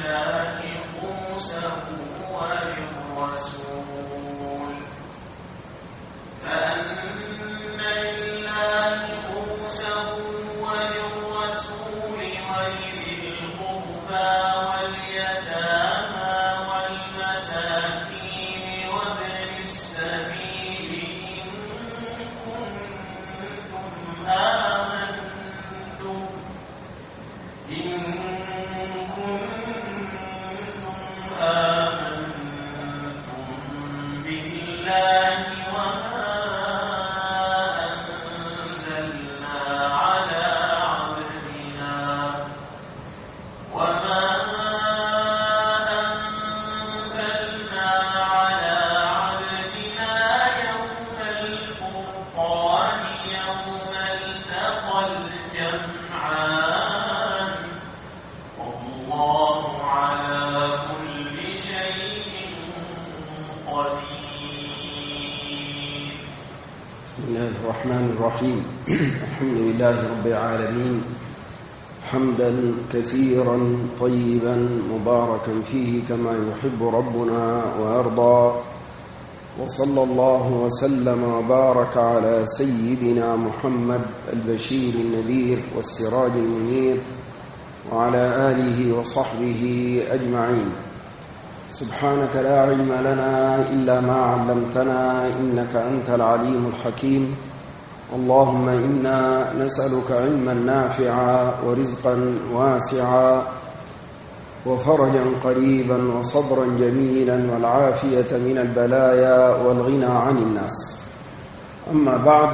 لله خمسه وللرسول فأن لله خمسه وللرسول ولذي القربى واليتامى والمساكين وابن السبيل إن كنتم آمنتم بالله وما أنزلنا على عبدنا يوم الفرقان يوم التقى الجمعان والله على كل شيء قدير. بسم الله الرحمن الرحيم. الحمد لله رب العالمين حمدا كثيرا طيبا مباركا فيه كما يحب ربنا ويرضى، وصلى الله وسلم وبارك على سيدنا محمد البشير النذير والسراج المنير وعلى آله وصحبه أجمعين. سبحانك لا علم لنا إلا ما علمتنا إنك أنت العليم الحكيم. اللهم إنا نسألك علما نافعا ورزقا واسعا وفرجا قريبا وصبرا جميلا والعافية من البلايا والغنى عن الناس. أما بعد،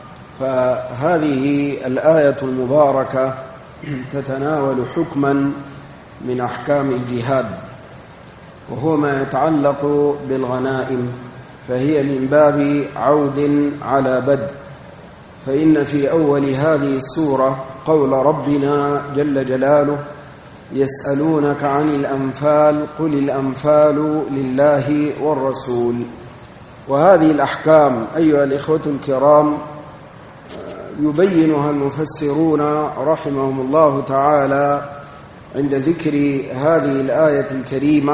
فهذه الآية المباركة تتناول حكما من أحكام الجهاد، وهو ما يتعلق بالغنائم، فهي من باب عود على بدء. فإن في أول هذه السورة قول ربنا جل جلاله: يسألونك عن الأنفال قل الأنفال لله والرسول. وهذه الأحكام أيها الإخوة الكرام يبينها المفسرون رحمهم الله تعالى عند ذكر هذه الآية الكريمة،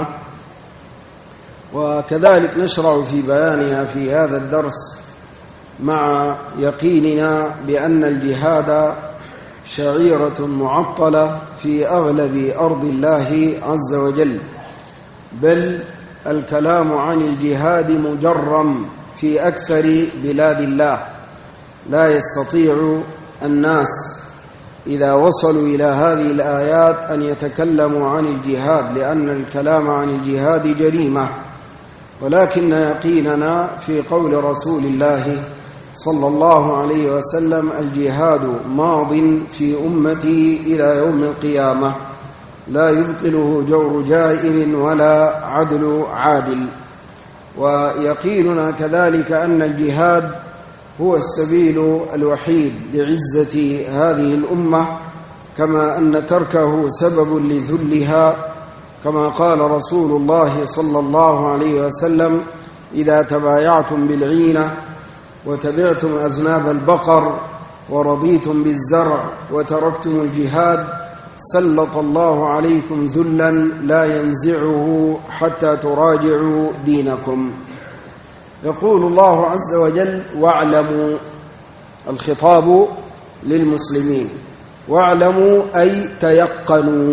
وكذلك نشرع في بيانها في هذا الدرس مع يقيننا بأن الجهاد شعيرة معطلة في أغلب أرض الله عز وجل، بل الكلام عن الجهاد مجرم في أكثر بلاد الله. لا يستطيع الناس إذا وصلوا إلى هذه الآيات أن يتكلموا عن الجهاد، لأن الكلام عن الجهاد جريمة. ولكن يقيننا في قول رسول الله صلى الله عليه وسلم: الجهاد ماض في أمتي إلى يوم القيامة، لا يبطله جور جائر ولا عدل عادل. ويقيننا كذلك أن الجهاد هو السبيل الوحيد لعزة هذه الأمة، كما أن تركه سبب لذلها، كما قال رسول الله صلى الله عليه وسلم: إذا تبايعتم بالعينة وتبعتم أذناب البقر ورضيتم بالزرع وتركتم الجهاد سلط الله عليكم ذلا لا ينزعه حتى تراجعوا دينكم. يقول الله عز وجل: واعلموا، الخطاب للمسلمين، واعلموا أي تيقنوا.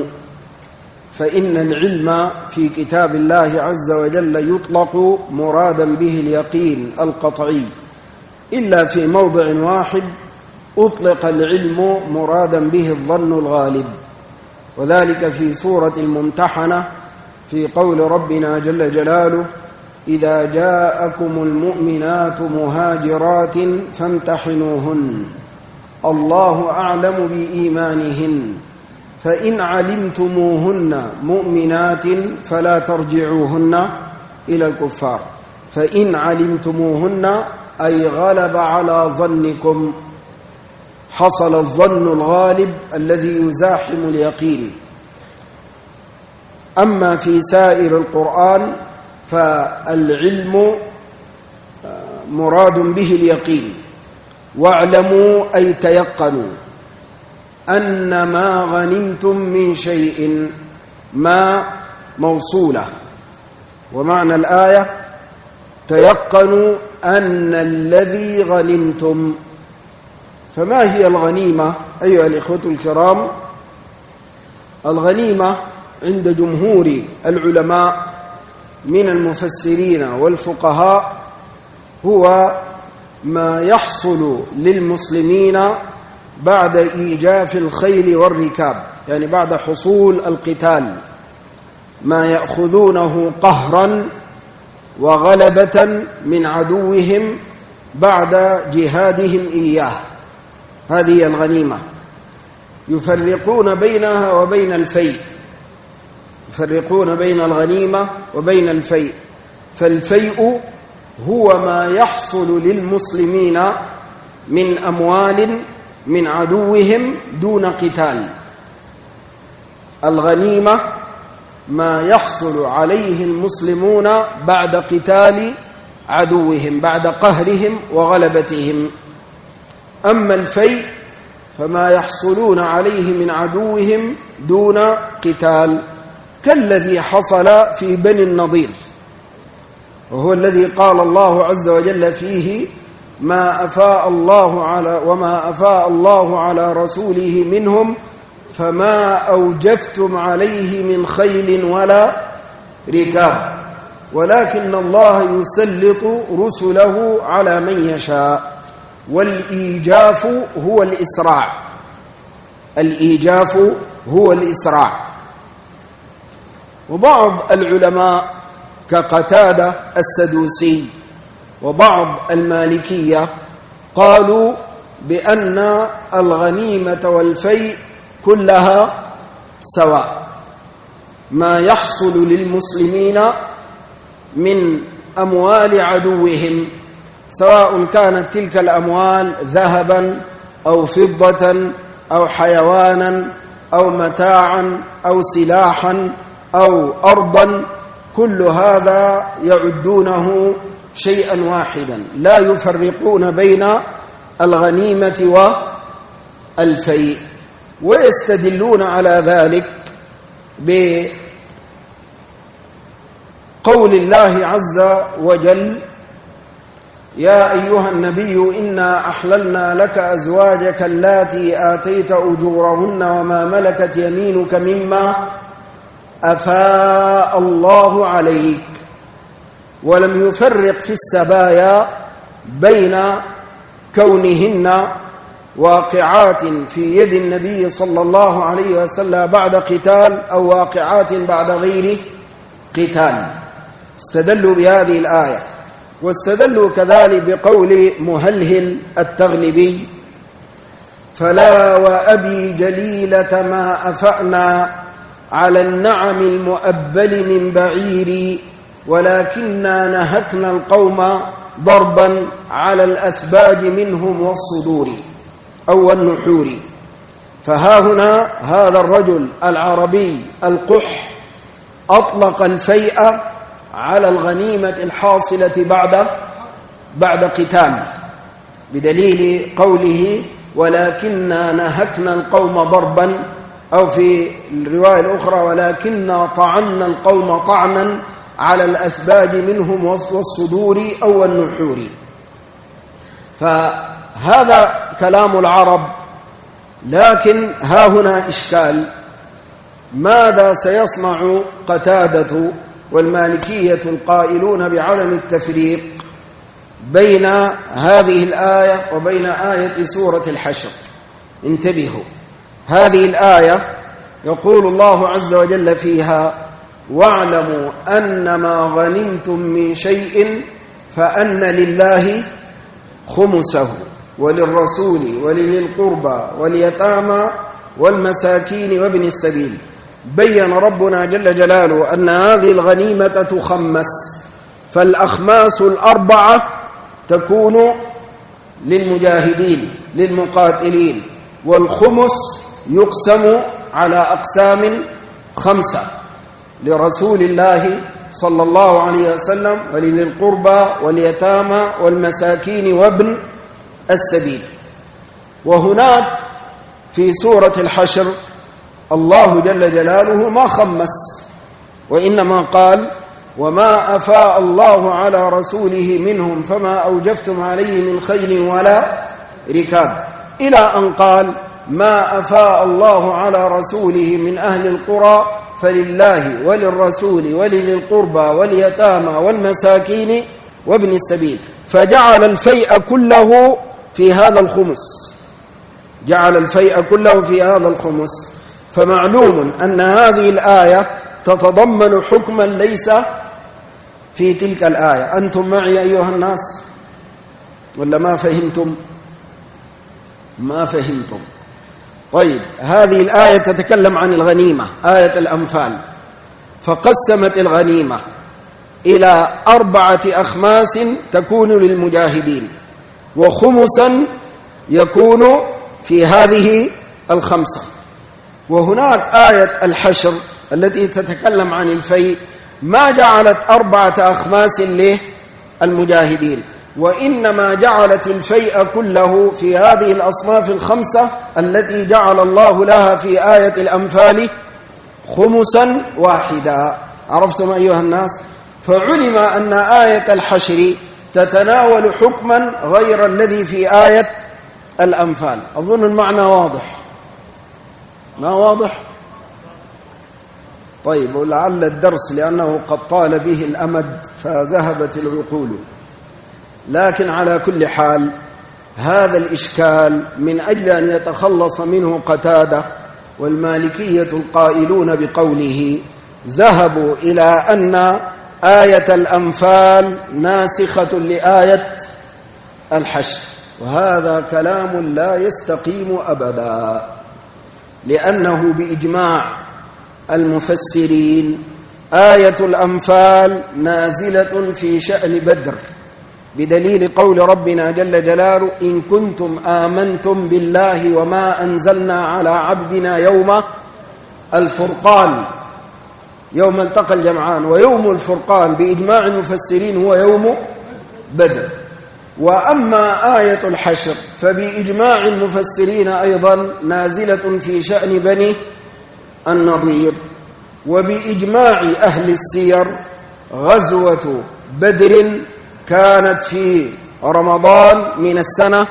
فإن العلم في كتاب الله عز وجل يطلق مرادا به اليقين القطعي، إلا في موضع واحد أطلق العلم مرادا به الظن الغالب، وذلك في سورة الممتحنة في قول ربنا جل جلاله: إذا جاءكم المؤمنات مهاجرات فامتحنوهن الله أعلم بإيمانهن فإن علمتموهن مؤمنات فلا ترجعوهن إلى الكفار. فإن علمتموهن أي غلب على ظنكم، حصل الظن الغالب الذي يزاحم اليقين. أما في سائر القرآن فالعلم مراد به اليقين. واعلموا أي تيقنوا أن ما غنمتم من شيء ما موصولة. ومعنى الآية تيقنوا أن الذي غنمتم. فما هي الغنيمة أيها الإخوة الكرام؟ الغنيمة عند جمهور العلماء من المفسرين والفقهاء هو ما يحصل للمسلمين بعد إيجاف الخيل والركاب، يعني بعد حصول القتال، ما يأخذونه قهرا وغلبة من عدوهم بعد جهادهم إياه. هذه الغنيمة يفرقون بينها وبين الفيء، يفرقون بين الغنيمة وبين الفيء. فالفيء هو ما يحصل للمسلمين من أموال من عدوهم دون قتال. الغنيمة ما يحصل عليه المسلمون بعد قتال عدوهم، بعد قهرهم وغلبتهم. أما الفيء فما يحصلون عليه من عدوهم دون قتال، كالذي حصل في بني النضير، وهو الذي قال الله عز وجل فيه: وما أفاء الله على رسوله منهم فما أوجفتم عليه من خيل ولا ركاب ولكن الله يسلط رسله على من يشاء. والإيجاف هو الإسراع، الإيجاف هو الإسراع. وبعض العلماء كقتادة السدوسي وبعض المالكية قالوا بأن الغنيمة والفيء كلها سواء، ما يحصل للمسلمين من أموال عدوهم، سواء كانت تلك الأموال ذهبا أو فضة أو حيوانا أو متاعا أو سلاحا أو أرضا، كل هذا يعدونه شيئا واحدا، لا يفرقون بين الغنيمة والفيء. ويستدلون على ذلك بقول الله عز وجل: يا أيها النبي إنا أحللنا لك أزواجك اللاتي آتيت أجورهن وما ملكت يمينك مما أفاء الله عليك. ولم يفرق في السبايا بين كونهن واقعات في يد النبي صلى الله عليه وسلم بعد قتال أو واقعات بعد غير قتال. استدلوا بهذه الآية، واستدلوا كذلك بقول مهلهل التغلبي: فلا وأبي جليلة ما أفأنا على النعم المؤبل من بعير ولكننا نهكنا القوم ضربا على الأثباج منهم والصدور أو النحور. فها هنا هذا الرجل العربي القح أطلق الفيء على الغنيمة الحاصلة بعد قتال، بدليل قوله: ولكننا نهكنا القوم ضربا، أو في الرواية الأخرى: ولكننا طعنا القوم طعنا على الأثباج منهم والصدور أو النحور. فهذا كلام العرب. لكن ها هنا إشكال: ماذا سيصنع قتادة والمالكية القائلون بعدم التفريق بين هذه الآية وبين آية سورة الحشر؟ انتبهوا، هذه الآية يقول الله عز وجل فيها: واعلموا أنما غنمتم من شيء فأن لله خمسه وللرسول ولذي القربى واليتامى والمساكين وابن السبيل. بين ربنا جل جلاله أن هذه الغنيمة تخمس، فالأخماس الأربعة تكون للمجاهدين للمقاتلين، والخمس يقسم على أقسام 5: لرسول الله صلى الله عليه وسلم ولذي القربى واليتامى والمساكين وابن السبيل. وهناك في سورة الحشر الله جل جلاله ما خمس، وإنما قال وما أفاء الله على رسوله منهم فما أوجفتم عليه من خيل ولا ركاب، إلى أن قال ما أفاء الله على رسوله من أهل القرى فلله وللرسول ولذي القربى واليتامى والمساكين وابن السبيل، فجعل الفيء كله في هذا الخمس، جعل الفيء كله في هذا الخمس. فمعلوم أن هذه الآية تتضمن حكما ليس في تلك الآية. أنتم معي أيها الناس ولا ما فهمتم؟ ما فهمتم. طيب، هذه الآية تتكلم عن الغنيمة، آية الأنفال، فقسمت الغنيمة إلى 4 أخماس تكون للمجاهدين، وخمسا يكون في هذه الخمسة. وهناك آية الحشر التي تتكلم عن الفيء ما جعلت 4 أخماس للمجاهدين، وإنما جعلت الفيء كله في هذه الأصناف الخمسة التي جعل الله لها في آية الأنفال خمسا واحدا. عرفتم أيها الناس؟ فعلم أن آية الحشر تتناول حكما غير الذي في آية الأنفال. أظن المعنى واضح. ما واضح؟ طيب، ولعل الدرس لأنه قد طال به الأمد فذهبت العقول، لكن على كل حال هذا الإشكال من أجل أن يتخلص منه قتادة والمالكية القائلون بقوله ذهبوا إلى أن آية الأنفال ناسخة لآية الحشر، وهذا كلام لا يستقيم أبدا، لأنه بإجماع المفسرين آية الأنفال نازلة في شأن بدر، بدليل قول ربنا جل جلاله إن كنتم آمنتم بالله وما أنزلنا على عبدنا يوم الفرقان، يوم التقى الجمعان، ويوم الفرقان بإجماع المفسرين هو يوم بدر. وأما آية الحشر فبإجماع المفسرين أيضا نازلة في شأن بني النضير، وبإجماع أهل السير غزوة بدر كانت في رمضان من السنة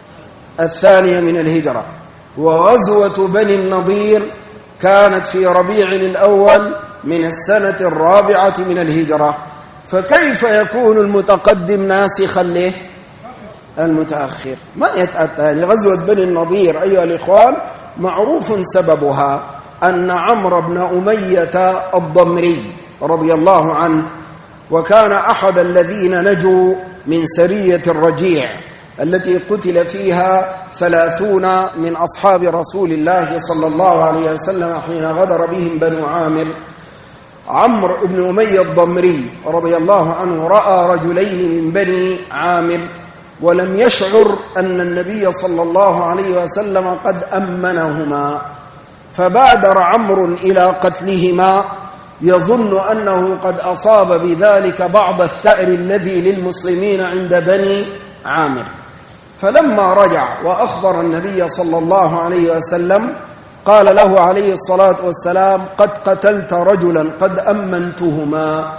2 من الهجرة، وغزوة بني النضير كانت في ربيع الأول من السنة 4 من الهجرة. فكيف يكون المتقدم ناسخا له المتأخر؟ ما يتأتى. يعني غزوة بني النضير أيها الإخوان معروف سببها أن عمرو بن أمية الضمري رضي الله عنه، وكان أحد الذين نجوا من سرية الرجيع التي قتل فيها 30 من أصحاب رسول الله صلى الله عليه وسلم حين غدر بهم بنو عامر. عمرو بن أمية الضمري رضي الله عنه رأى رجلين من بني عامر ولم يشعر أن النبي صلى الله عليه وسلم قد أمنهما، فبادر عمرو إلى قتلهما يظن أنه قد أصاب بذلك بعض الثأر الذي للمسلمين عند بني عامر. فلما رجع وأخبر النبي صلى الله عليه وسلم قال له عليه الصلاة والسلام قد قتلت رجلا قد أمنتهما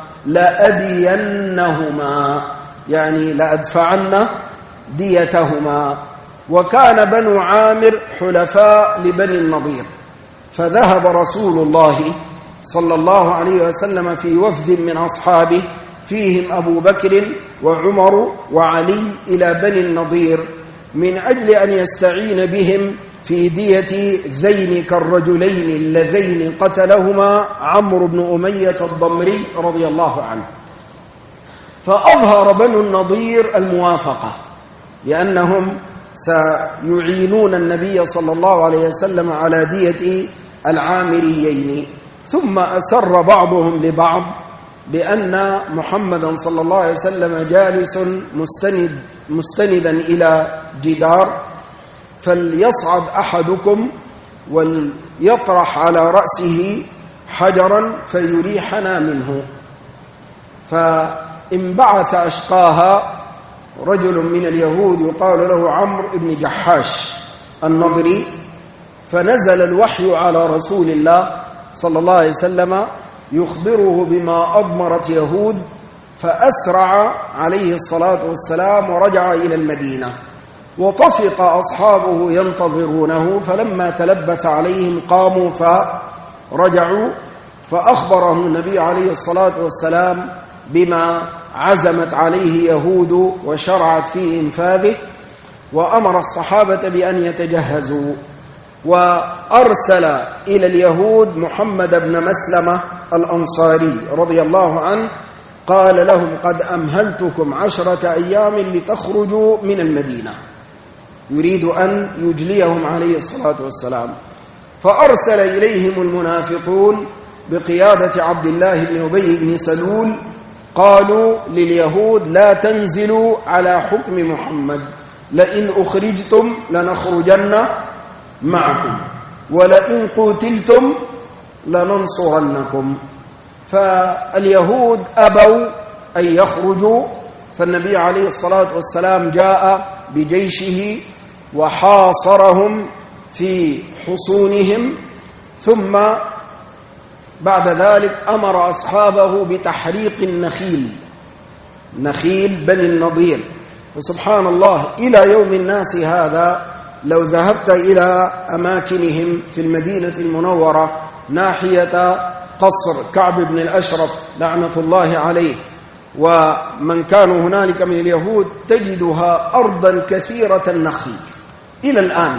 لأدينهما، يعني لأدفعن ديتهما. وكان بنو عامر حلفاء لبني النضير، فذهب رسول الله صلى الله عليه وسلم في وفد من أصحابه فيهم أبو بكر وعمر وعلي إلى بني النضير من أجل أن يستعين بهم في دية ذين الرجلين اللذين قتلهما عمرو بن أمية الضمري رضي الله عنه. فأظهر بنو النضير الموافقة لأنهم سيعينون النبي صلى الله عليه وسلم على دية العامريين. ثم أسر بعضهم لبعض بأن محمدا صلى الله عليه وسلم جالس مستندا إلى جدار، فليصعد أحدكم وليطرح على رأسه حجرا فيريحنا منه. فانبعث أشقاها رجل من اليهود يقال له عمرو بن جحاش النضري، فنزل الوحي على رسول الله صلى الله عليه وسلم يخبره بما أضمرت يهود، فأسرع عليه الصلاة والسلام ورجع إلى المدينة، وطفق أصحابه ينتظرونه، فلما تلبث عليهم قاموا فرجعوا، فأخبرهم النبي عليه الصلاة والسلام بما عزمت عليه يهود وشرعت في إنفاذه، وأمر الصحابة بأن يتجهزوا، وأرسل إلى اليهود محمد بن مسلمة الأنصاري رضي الله عنه، قال لهم: قد أمهلتكم 10 أيام لتخرجوا من المدينة، يريد أن يجليهم عليه الصلاة والسلام. فأرسل إليهم المنافقون بقيادة عبد الله بن أبي بن سلول، قالوا لليهود: لا تنزلوا على حكم محمد، لئن أخرجتم لنخرجن معكم، ولئن قتلتم لننصرنكم. فاليهود أبوا أن يخرجوا، فالنبي عليه الصلاة والسلام جاء بجيشه وحاصرهم في حصونهم، ثم بعد ذلك أمر أصحابه بتحريق نخيل بني النضير. وسبحان الله، إلى يوم الناس هذا لو ذهبت إلى أماكنهم في المدينة المنورة ناحية قصر كعب بن الأشرف لعنة الله عليه ومن كانوا هنالك من اليهود، تجدها أرضا كثيرة النخل إلى الآن.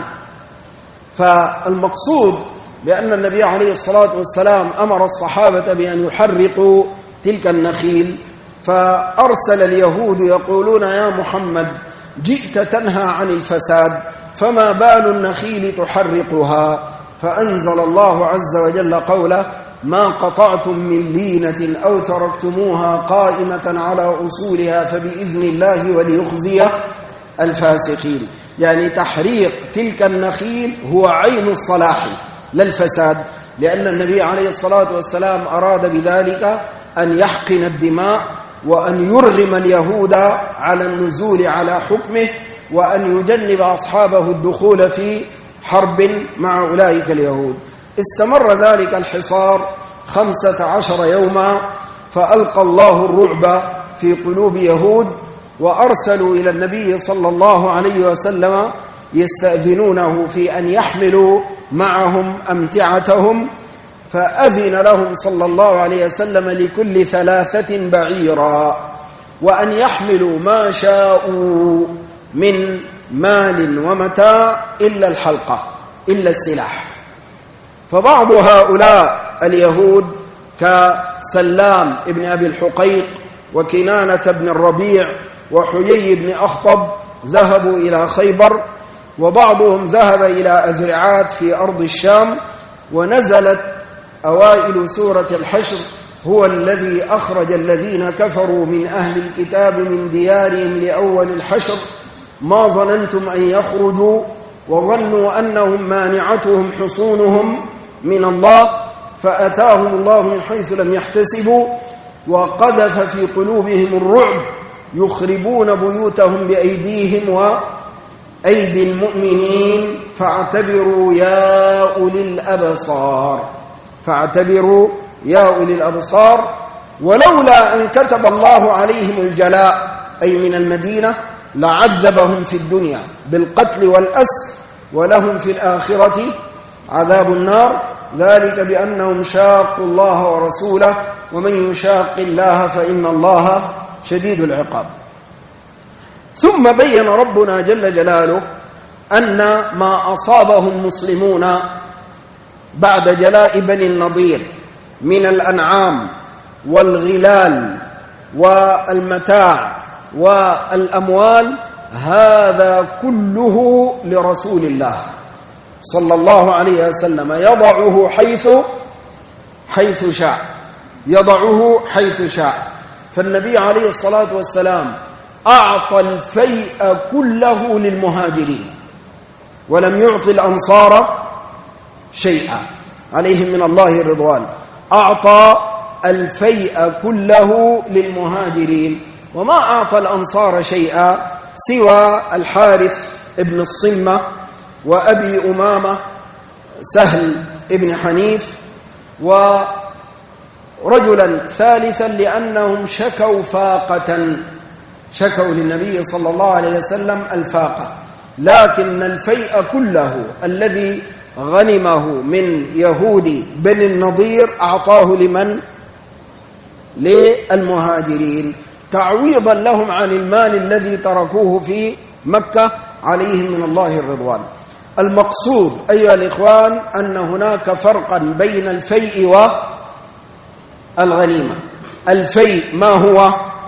فالمقصود بأن النبي عليه الصلاة والسلام أمر الصحابة بأن يحرقوا تلك النخيل، فأرسل اليهود يقولون: يا محمد، جئت تنهى عن الفساد، فما بال النخيل تحرقها؟ فأنزل الله عز وجل قوله: ما قطعتم من لينة أو تركتموها قائمة على أصولها فبإذن الله وليخزي الفاسقين. يعني تحريق تلك النخيل هو عين الصلاح لا الفساد، لأن النبي عليه الصلاة والسلام أراد بذلك أن يحقن الدماء وأن يرغم اليهود على النزول على حكمه، وأن يجنب أصحابه الدخول في حرب مع أولئك اليهود. استمر ذلك الحصار 15 يوما، فألقى الله الرعب في قلوب يهود، وأرسلوا إلى النبي صلى الله عليه وسلم يستأذنونه في أن يحملوا معهم أمتعتهم، فأذن لهم صلى الله عليه وسلم لكل 3 بعيرا، وأن يحملوا ما شاءوا من مال ومتاع إلا الحلقة، إلا السلاح. فبعض هؤلاء اليهود كسلام ابن أبي الحقيق وكنانة بن الربيع وحيي بن أخطب ذهبوا إلى خيبر، وبعضهم ذهب إلى أزرعات في أرض الشام. ونزلت أوائل سورة الحشر: هو الذي أخرج الذين كفروا من أهل الكتاب من ديارهم لأول الحشر ما ظننتم أن يخرجوا وظنوا أنهم مانعتهم حصونهم من الله فأتاهم الله من حيث لم يحتسبوا وقذف في قلوبهم الرعب يخربون بيوتهم بأيديهم وأيدي المؤمنين فاعتبروا يا أولي الأبصار، فاعتبروا يا أولي الأبصار. ولولا أن كتب الله عليهم الجلاء أي من المدينة لعذبهم في الدنيا بالقتل والأسر، ولهم في الآخرة عذاب النار، ذلك بأنهم شاقوا الله ورسوله، ومن يشاق الله فإن الله شديد العقاب. ثم بين ربنا جل جلاله أن ما أصابه المسلمون بعد جلاء بني النضير من الأنعام والغلال والمتاع والأموال هذا كله لرسول الله صلى الله عليه وسلم، يضعه حيث شاء، يضعه حيث شاء. فالنبي عليه الصلاة والسلام أعطى الفيء كله للمهاجرين ولم يعطي الأنصار شيئا عليهم من الله الرضوان، أعطى الفيء كله للمهاجرين، وما أعطى الأنصار شيئا سوى الحارث ابن الصمة وأبي أمامة سهل ابن حنيف، ورجلا ثالثا لأنهم شكوا فاقة، شكوا للنبي صلى الله عليه وسلم الفاقة، لكن الفيء كله الذي غنمه من يهود بني النضير أعطاه لمن؟ للمهاجرين، تعويضا لهم عن المال الذي تركوه في مكة عليهم من الله الرضوان. المقصود أيها الإخوان أن هناك فرقا بين الفيء والغنيمة. الفيء ما هو؟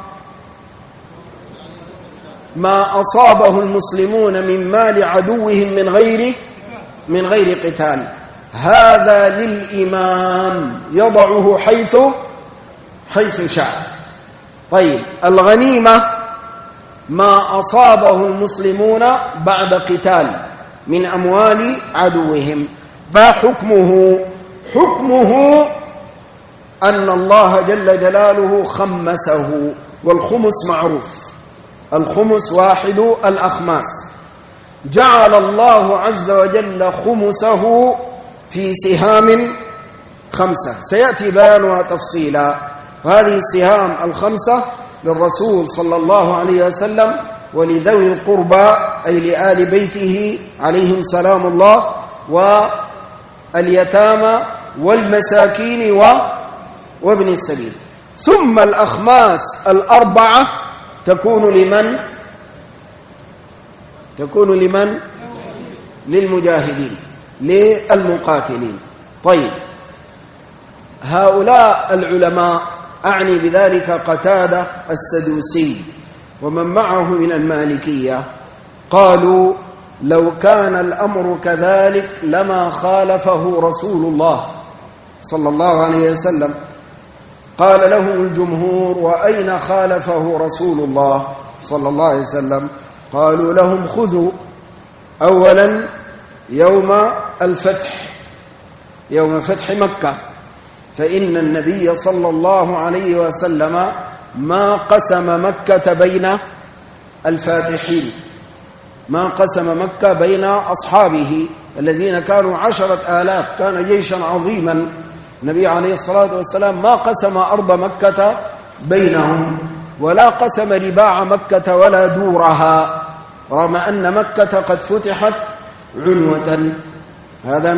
ما أصابه المسلمون من مال عدوهم من غير قتال، هذا للإمام يضعه حيث شاء. طيب الغنيمة ما أصابه المسلمون بعد قتال من أموال عدوهم، فحكمه أن الله جل جلاله خمسه، والخمس معروف، الخمس واحد الأخماس، جعل الله عز وجل خمسه في سهام 5 سيأتي بيانها تفصيلا. وهذه السهام 5 للرسول صلى الله عليه وسلم ولذوي القربى أي لآل بيته عليهم سلام الله، واليتامى والمساكين وابن السبيل. ثم الأخماس 4 تكون لمن؟ للمجاهدين، للمقاتلين. طيب هؤلاء العلماء أعني بذلك قتادة السدوسي ومن معه من المالكية قالوا لو كان الأمر كذلك لما خالفه رسول الله صلى الله عليه وسلم. قال لهم الجمهور وأين خالفه رسول الله صلى الله عليه وسلم؟ قالوا لهم خذوا أولا يوم الفتح، يوم فتح مكة، فإن النبي صلى الله عليه وسلم ما قسم مكة بين الفاتحين، ما قسم مكة بين أصحابه الذين كانوا 10,000، كان جيشا عظيما. النبي عليه الصلاة والسلام ما قسم أرض مكة بينهم، ولا قسم رباع مكة ولا دورها، رغم أن مكة قد فتحت عنوة. هذا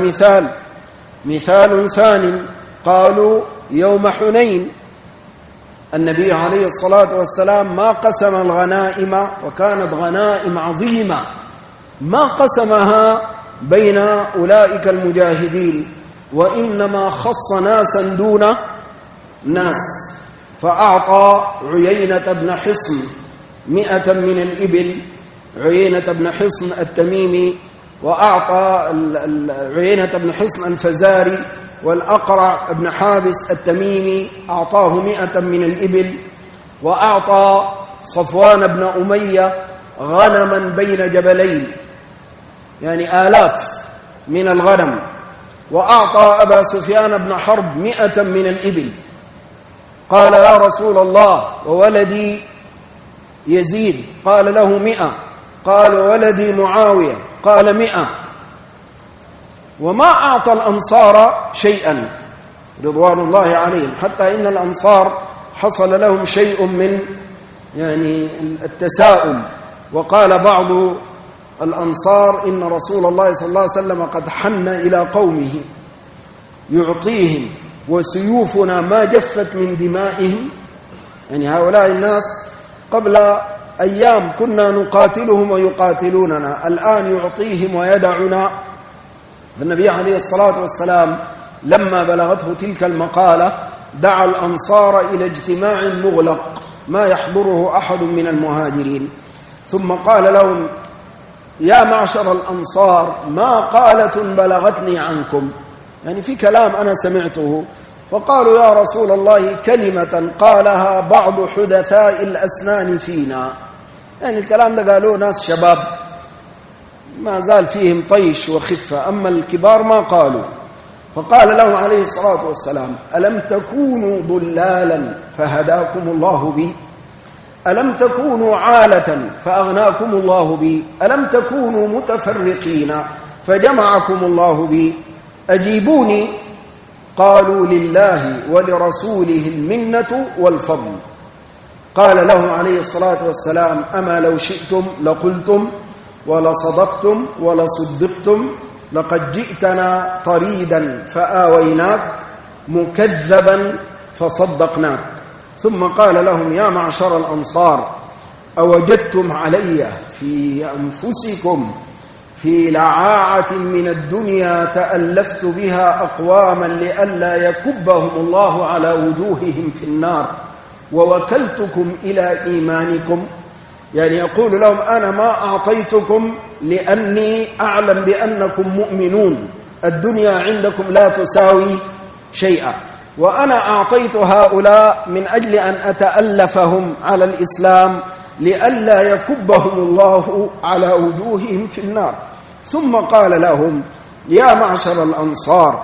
مثال ثاني، قالوا يوم حنين النبي عليه الصلاة والسلام ما قسم الغنائم، وكانت غنائم عظيمة، ما قسمها بين أولئك المجاهدين، وإنما خص ناسا دون ناس، فأعطى عيينة بن حصن 100 من الإبل، عيينة بن حصن التميمي، وأعطى عيينة بن حصن الفزاري، والأقرع بن حابس التميمي أعطاه 100 من الإبل، وأعطى صفوان بن أمية غنما بين جبلين، يعني 1000 من الغنم، وأعطى أبا سفيان بن حرب 100 من الإبل. قال يا رسول الله وولدي يزيد؟ قال له 100. قال وولدي معاوية؟ قال 100. وما أعطى الأنصار شيئا رضوان الله عليهم، حتى إن الأنصار حصل لهم شيء من يعني التساؤل، وقال بعض الأنصار إن رسول الله صلى الله عليه وسلم قد حن إلى قومه يعطيهم وسيوفنا ما جفت من دمائهم. يعني هؤلاء الناس قبل أيام كنا نقاتلهم ويقاتلوننا، الآن يعطيهم ويدعنا. النبي عليه الصلاة والسلام لما بلغته تلك المقالة دعا الأنصار إلى اجتماع مغلق ما يحضره أحد من المهاجرين، ثم قال لهم يا معشر الأنصار ما قالة بلغتني عنكم، يعني في كلام أنا سمعته. فقالوا يا رسول الله كلمة قالها بعض حدثاء الأسنان فينا، يعني الكلام ده قالوه ناس شباب ما زال فيهم طيش وخفة، أما الكبار ما قالوا. فقال له عليه الصلاة والسلام ألم تكونوا ضلالا فهداكم الله بي؟ ألم تكونوا عالة فأغناكم الله بي؟ ألم تكونوا متفرقين فجمعكم الله بي؟ أجيبوني. قالوا لله ولرسوله المنة والفضل. قال لهم عليه الصلاة والسلام أما لو شئتم لقلتم ولصدقتم ولصدقتم لقد جئتنا طريدا فآويناك مكذبا فصدقناك. ثم قال لهم يا معشر الأنصار أوجدتم علي في أنفسكم في لعاعة من الدنيا تألفت بها أقواما لئلا يكبهم الله على وجوههم في النار ووكلتكم إلى إيمانكم؟ يعني يقول لهم أنا ما أعطيتكم لأني أعلم بأنكم مؤمنون، الدنيا عندكم لا تساوي شيئا، وأنا أعطيت هؤلاء من أجل أن أتألفهم على الإسلام لئلا يكبهم الله على وجوههم في النار. ثم قال لهم يا معشر الأنصار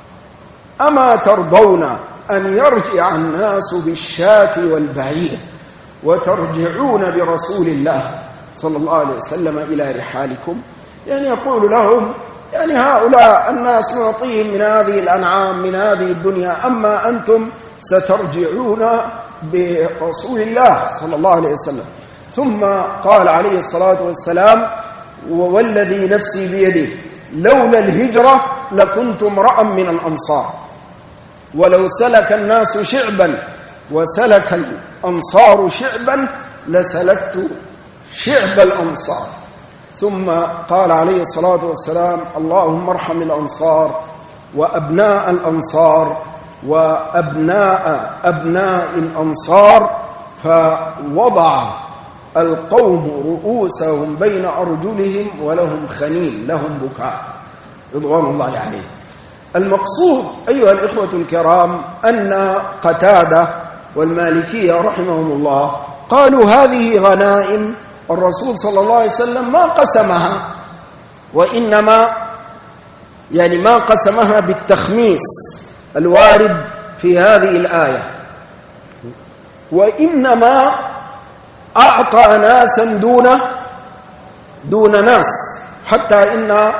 أما ترضون أن يرجع الناس بالشاة والبعير وترجعون برسول الله صلى الله عليه وسلم إلى رحالكم؟ يعني يقول لهم يعني هؤلاء الناس نعطيهم من هذه الأنعام من هذه الدنيا، أما أنتم سترجعون برسول الله صلى الله عليه وسلم. ثم قال عليه الصلاة والسلام والذي نفسي بيده لولا الهجرة لكنت امرأ من الأنصار، ولو سلك الناس شعبا وسلك الأنصار شعبا لسلكت شعب الأنصار. ثم قال عليه الصلاة والسلام اللهم ارحم الأنصار وأبناء الأنصار وأبناء أبناء الأنصار، فوضع القوم رؤوسهم بين أرجلهم ولهم خنين، لهم بكاء رضوان الله عليه. المقصود أيها الإخوة الكرام أن قتادة والمالكية رحمهم الله قالوا هذه غنائم الرسول صلى الله عليه وسلم ما قسمها، وإنما يعني ما قسمها بالتخميس الوارد في هذه الآية، وإنما أعطى ناسا دون ناس، حتى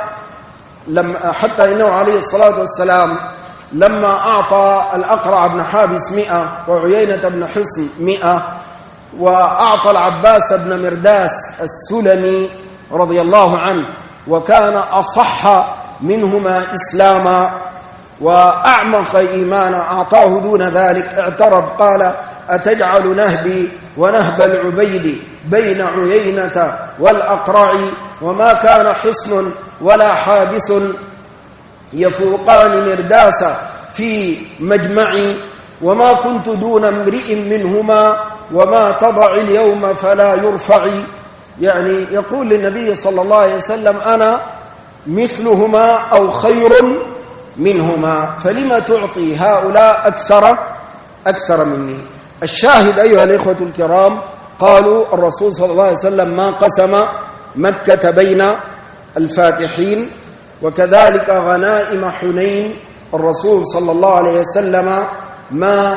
إنه عليه الصلاة والسلام لما أعطى الأقرع بن حابس 100 وعيينة بن حصن 100 وأعطى العباس بن مرداس السلمي رضي الله عنه وكان أصح منهما إسلاما وأعمق إيمانا أعطاه دون ذلك، اعترض قال أتجعل نهبي ونهب العبيد بين عيينة والأقرع وما كان حصن ولا حابس يفوقان مرداس في مجمعي وما كنت دون امرئ منهما وما تضع اليوم فلا يرفع. يعني يقول للنبي صلى الله عليه وسلم أنا مثلهما أو خير منهما، فلما تعطي هؤلاء أكثر مني؟ الشاهد أيها الإخوة الكرام قالوا الرسول صلى الله عليه وسلم ما قسم مكة بين الفاتحين، وكذلك غنائم حنين الرسول صلى الله عليه وسلم ما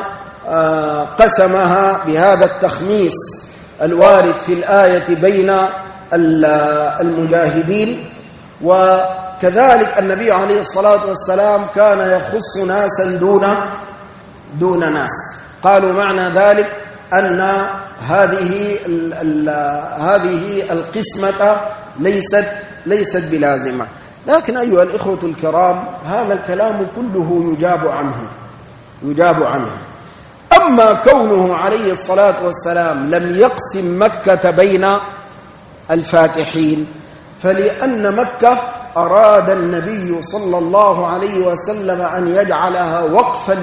قسمها بهذا التخميس الوارد في الآية بين المجاهدين. وكذلك النبي عليه الصلاة والسلام كان يخص ناسا دون ناس. قالوا معنى ذلك أن هذه القسمة ليست بلازمة. لكن أيها الإخوة الكرام هذا الكلام كله يجاب عنه. أما كونه عليه الصلاة والسلام لم يقسم مكة بين الفاتحين فلأن مكة أراد النبي صلى الله عليه وسلم أن يجعلها وقفا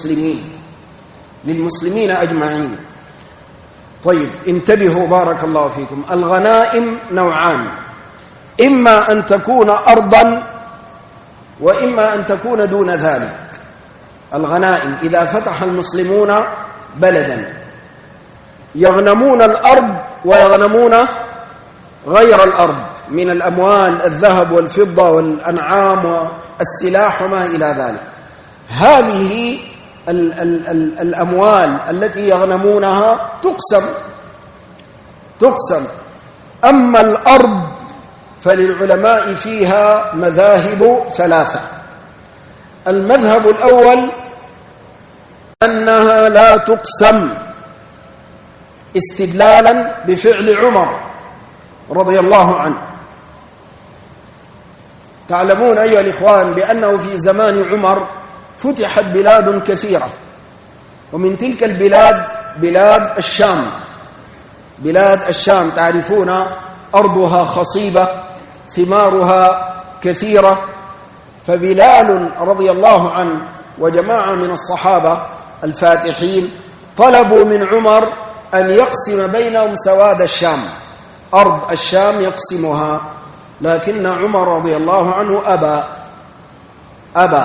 للمسلمين أجمعين. طيب انتبهوا بارك الله فيكم، الغنائم نوعان، إما أن تكون أرضا وإما أن تكون دون ذلك. الغنائم إذا فتح المسلمون بلدا يغنمون الأرض ويغنمون غير الأرض من الأموال الذهب والفضة والأنعام والسلاح وما إلى ذلك. هذه الأموال التي يغنمونها تقسم. أما الأرض فللعلماء فيها مذاهب ثلاثة. المذهب الأول أنها لا تقسم استدلالا بفعل عمر رضي الله عنه. تعلمون أيها الإخوان بأنه في زمان عمر فتحت بلاد كثيرة، ومن تلك البلاد بلاد الشام. بلاد الشام تعرفون أرضها خصيبة، ثمارها كثيرة. فبلال رضي الله عنه وجماعة من الصحابة الفاتحين طلبوا من عمر أن يقسم بينهم سواد الشام، أرض الشام يقسمها، لكن عمر رضي الله عنه أبى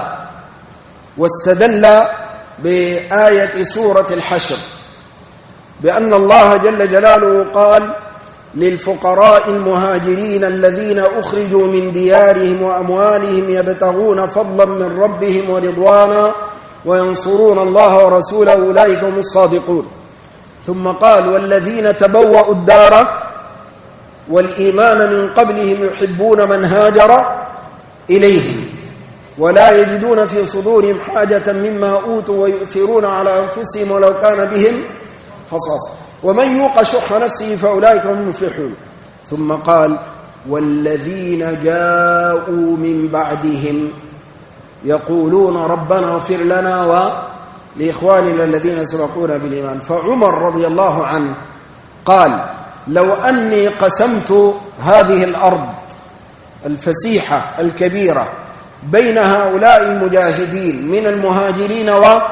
واستدل بآية سورة الحشر بأن الله جل جلاله قال: للفقراء المهاجرين الذين أخرجوا من ديارهم وأموالهم يبتغون فضلا من ربهم ورضوانا وينصرون الله ورسوله أولئك هم الصادقون. ثم قال: والذين تبوأوا الدار والإيمان من قبلهم يحبون من هاجر إليهم ولا يجدون في صدورهم حاجة مما أوتوا ويؤثرون على أنفسهم ولو كان بهم خصاصة ومن يوق شح نفسه فأولئك هم المفلحون. ثم قال: والذين جاءوا من بعدهم يقولون ربنا اغفر لنا ولإخواننا الذين سبقونا بالإيمان. فعمر رضي الله عنه قال: لو أني قسمت هذه الأرض الفسيحة الكبيرة بين هؤلاء المجاهدين من المهاجرين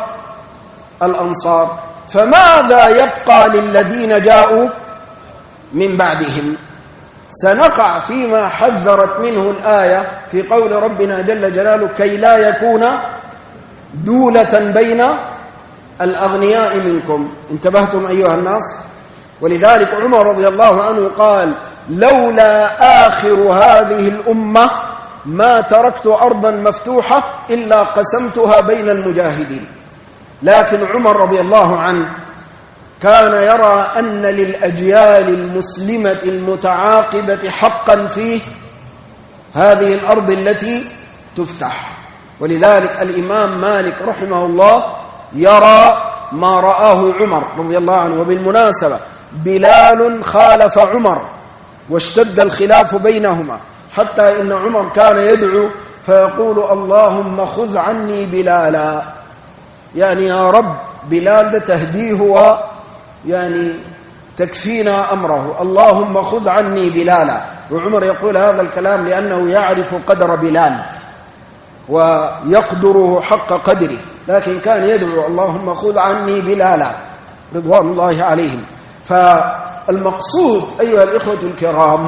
والأنصار فماذا يبقى للذين جاءوا من بعدهم؟ سنقع فيما حذرت منه الآية في قول ربنا جل جلاله: كي لا يكون دولة بين الأغنياء منكم. انتبهتم أيها الناس؟ ولذلك عمر رضي الله عنه قال: لولا آخر هذه الأمة ما تركت أرضا مفتوحة إلا قسمتها بين المجاهدين. لكن عمر رضي الله عنه كان يرى أن للأجيال المسلمة المتعاقبة حقا في هذه الأرض التي تفتح. ولذلك الإمام مالك رحمه الله يرى ما رآه عمر رضي الله عنه. وبالمناسبة بلال خالف عمر واشتد الخلاف بينهما، حتى إن عمر كان يدعو فيقول: اللهم خذ عني بلالا، يعني يا رب بلال تهديه ويعني تكفينا أمره، اللهم خذ عني بلالا. وعمر يقول هذا الكلام لأنه يعرف قدر بلال ويقدره حق قدره، لكن كان يدعو: اللهم خذ عني بلالا رضوان الله عليهم. فالمقصود أيها الإخوة الكرام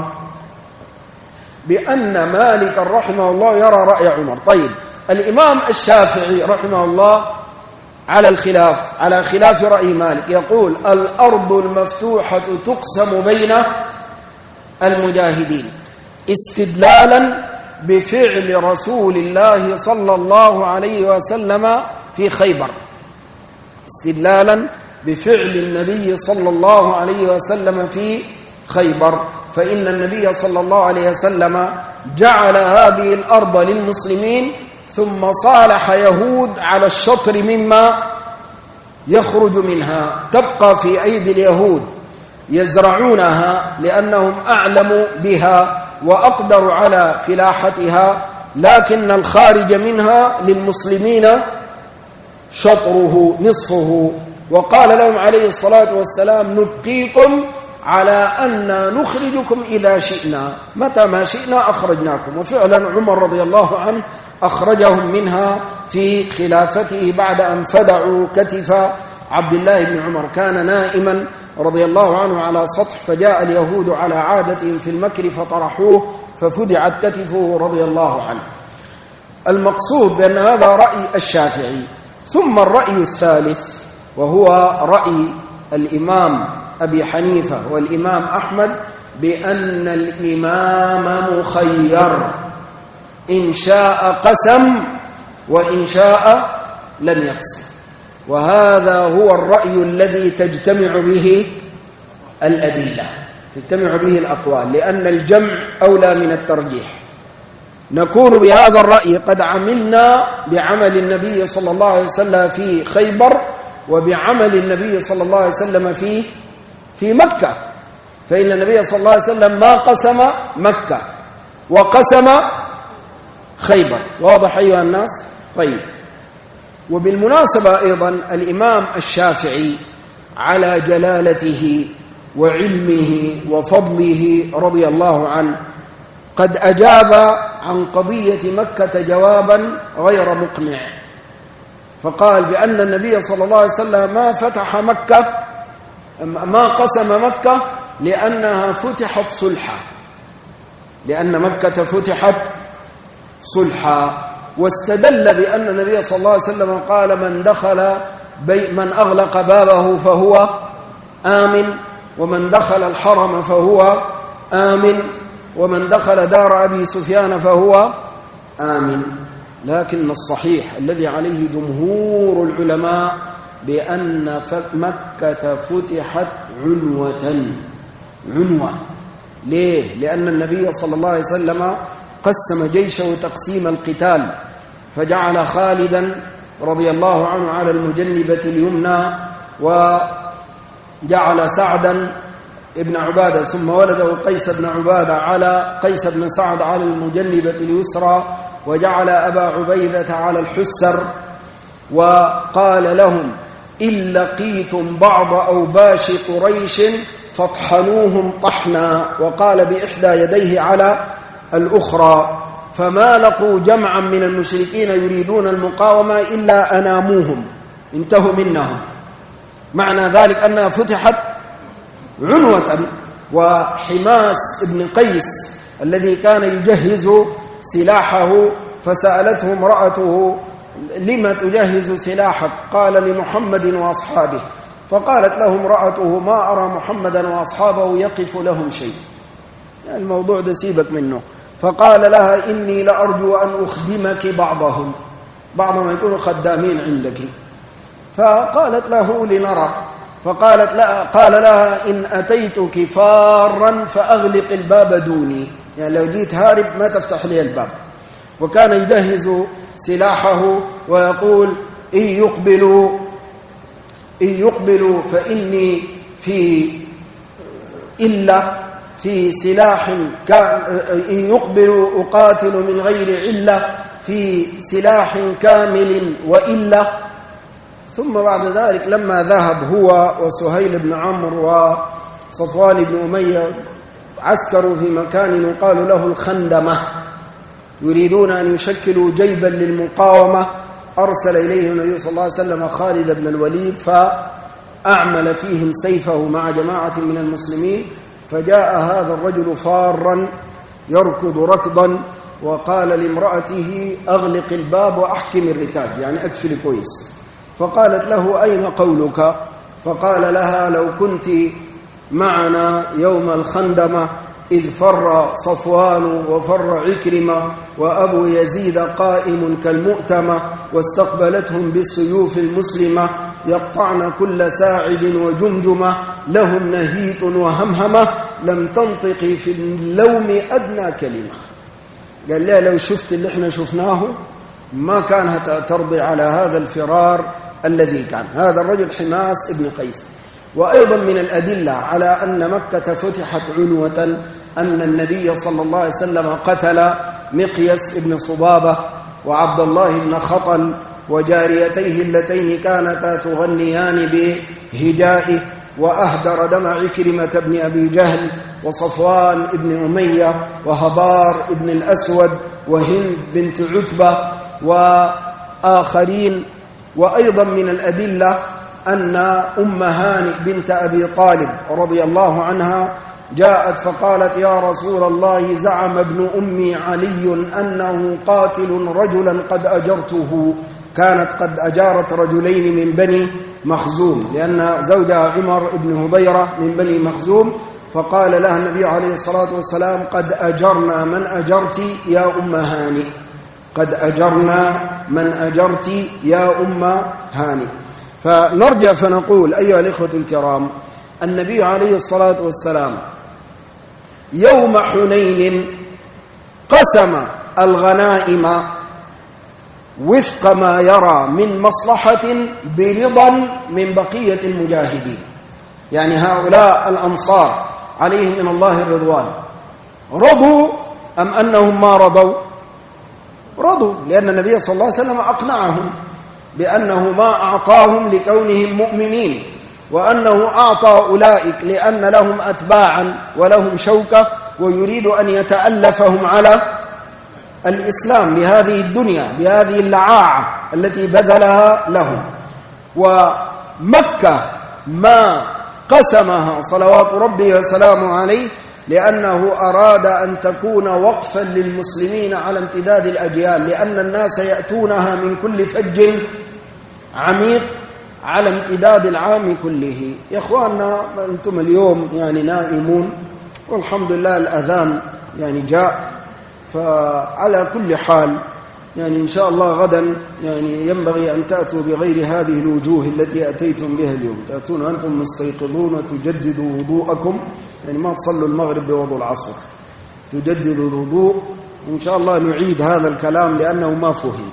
بأن مالك رحمه الله يرى رأي عمر. طيب، الإمام الشافعي رحمه الله على خلاف رأي مالك، يقول: الأرض المفتوحة تقسم بين المجاهدين استدلالا بفعل رسول الله صلى الله عليه وسلم في خيبر، استدلالا بفعل النبي صلى الله عليه وسلم في خيبر. فإن النبي صلى الله عليه وسلم جعل هذه الأرض للمسلمين ثم صالح يهود على الشطر مما يخرج منها، تبقى في أيدي اليهود يزرعونها لأنهم أعلموا بها وأقدروا على فلاحتها، لكن الخارج منها للمسلمين شطره نصفه. وقال لهم عليه الصلاة والسلام: نبقيكم على أن نخرجكم إذا شئنا، متى ما شئنا أخرجناكم. وفعلا عمر رضي الله عنه أخرجهم منها في خلافته بعد أن فدعوا كتف عبد الله بن عمر. كان نائما رضي الله عنه على سطح، فجاء اليهود على عادتهم في المكر فطرحوه ففدعت كتفه رضي الله عنه. المقصود بأن هذا رأي الشافعي. ثم الرأي الثالث وهو رأي الإمام أبي حنيفة والإمام أحمد بأن الإمام مخير، إن شاء قسم وإن شاء لم يقسم. وهذا هو الرأي الذي تجتمع به الأدلة، تجتمع به الأقوال، لأن الجمع أولى من الترجيح. نكون بهذا الرأي قد عملنا بعمل النبي صلى الله عليه وسلم في خيبر وبعمل النبي صلى الله عليه وسلم في مكة، فإن النبي صلى الله عليه وسلم ما قسم مكة وقسم خيبر. واضح أيها الناس؟ طيب، وبالمناسبة أيضا الإمام الشافعي على جلالته وعلمه وفضله رضي الله عنه قد أجاب عن قضية مكة جوابا غير مقنع، فقال بأن النبي صلى الله عليه وسلم ما فتح مكة، ما قسم مكة لأنها فتحت صلحا، لأن مكة فتحت صلحا، واستدل بأن النبي صلى الله عليه وسلم قال من أغلق بابه فهو آمن، ومن دخل الحرم فهو آمن، ومن دخل دار أبي سفيان فهو آمن. لكن الصحيح الذي عليه جمهور العلماء بأن مكة فتحت عنوة. ليه؟ لأن النبي صلى الله عليه وسلم قسم جيشه تقسيم القتال، فجعل خالدا رضي الله عنه على المجنبة اليمنى، وجعل سعدا ابن عبادة ثم ولده قيس بن عبادة على قيس بن سعد على المجنبة اليسرى، وجعل أبا عبيدة على الحسر، وقال لهم إن لقيتم بعض أوباش قريش فاطحنوهم طحنا، وقال بإحدى يديه على الأخرى، فما لقوا جمعا من المشركين يريدون المقاومة إلا أناموهم، انتهوا منهم. معنى ذلك أنها فتحت عنوة. وحماس بن قيس الذي كان يجهز سلاحه فسألته امرأته لما تجهز سلاحك؟ قال لمحمد وأصحابه، فقالت له امرأته ما أرى محمدا وأصحابه يقف لهم شيء، يعني الموضوع ده سيبك منه. فقال لها إني لأرجو أن أخدمك بعضهم، بعضهم يكونوا خدامين عندك. فقالت له لنرى، فقالت لا، قال لها إن أتيتك فارا فأغلق الباب دوني، يعني لو جيت هارب ما تفتح لي الباب. وكان يجهز سلاحه ويقول إن يقبلوا فإني في سلاح إن يقبلوا أقاتل من غير علة في سلاح كامل وإلا. ثم بعد ذلك لما ذهب هو وسهيل بن عمرو وصفوان بن أمية عسكروا في مكان يقال له الخندمة، يريدون أن يشكلوا جيبا للمقاومة، أرسل إليه النبي صلى الله عليه وسلم خالد بن الوليد فأعمل فيهم سيفه مع جماعة من المسلمين، فجاء هذا الرجل فارا يركض ركضا وقال لامرأته أغلق الباب وأحكم الرتاج، يعني أكفل كويس. فقالت له أين قولك؟ فقال لها لو كنت معنا يوم الخندمة إذ فر صفوان وفر عكرمة وأبو يزيد قائم كالمؤتمة واستقبلتهم بالسيوف المسلمة يقطعن كل ساعد وجمجمة لهم نهيط وهمهمة لم تنطقي في اللوم أدنى كلمة. قال لها لو شفت اللي احنا شفناه ما كان هتعترضي على هذا الفرار الذي كان. هذا الرجل حماس ابن قيس. وأيضا من الأدلة على أن مكة فتحت عنوة أن النبي صلى الله عليه وسلم قتل مقيس ابن صبابة وعبد الله بن خطل وجاريتيه اللتين كانتا تغنيان بهجائه، وأهدر دم عكرمة بن أبي جهل وصفوان بن أمية وهبار بن الأسود وهند بنت عتبة وآخرين. وأيضا من الأدلة أن أم هانئ بنت أبي طالب رضي الله عنها جاءت فقالت يا رسول الله زعم ابن أمي علي أنه قاتل رجلا قد أجرته. كانت قد أجارت رجلين من بني مخزوم لأن زوجها عمر بن هبيرة من بني مخزوم، فقال لها النبي عليه الصلاة والسلام قد أجرنا من أجرت يا أم هانئ، قد أجرنا من أجرت يا أم هانئ. فنرجع فنقول أيها الإخوة الكرام، النبي عليه الصلاة والسلام يوم حنين قسم الغنائم وفق ما يرى من مصلحة برضا من بقية المجاهدين. يعني هؤلاء الأنصار عليهم من الله الرضوان رضوا أم أنهم ما رضوا؟ رضوا، لأن النبي صلى الله عليه وسلم أقنعهم بأنه ما أعطاهم لكونهم مؤمنين، وأنه أعطى أولئك لأن لهم أتباعا ولهم شوكة ويريد أن يتألفهم على الإسلام بهذه الدنيا، بهذه اللعاعة التي بذلها لهم. ومكة ما قسمها صلوات ربي وسلامه عليه لأنه أراد أن تكون وقفا للمسلمين على امتداد الأجيال، لأن الناس يأتونها من كل فج عميق على امتداد العام كله. يا إخواننا، أنتم اليوم يعني نائمون والحمد لله الأذان يعني جاء، فعلى كل حال يعني إن شاء الله غدا يعني ينبغي أن تأتوا بغير هذه الوجوه التي أتيتم بها اليوم، تأتون وأنتم مستيقظون وتجددوا وضوءكم، يعني ما تصلوا المغرب بوضوء العصر، تجددوا الوضوء. إن شاء الله نعيد هذا الكلام لأنه ما فهم.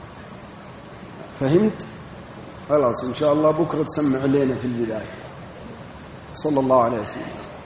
فهمت؟ خلاص إن شاء الله بكرة تسمع علينا في البداية. صلى الله عليه وسلم.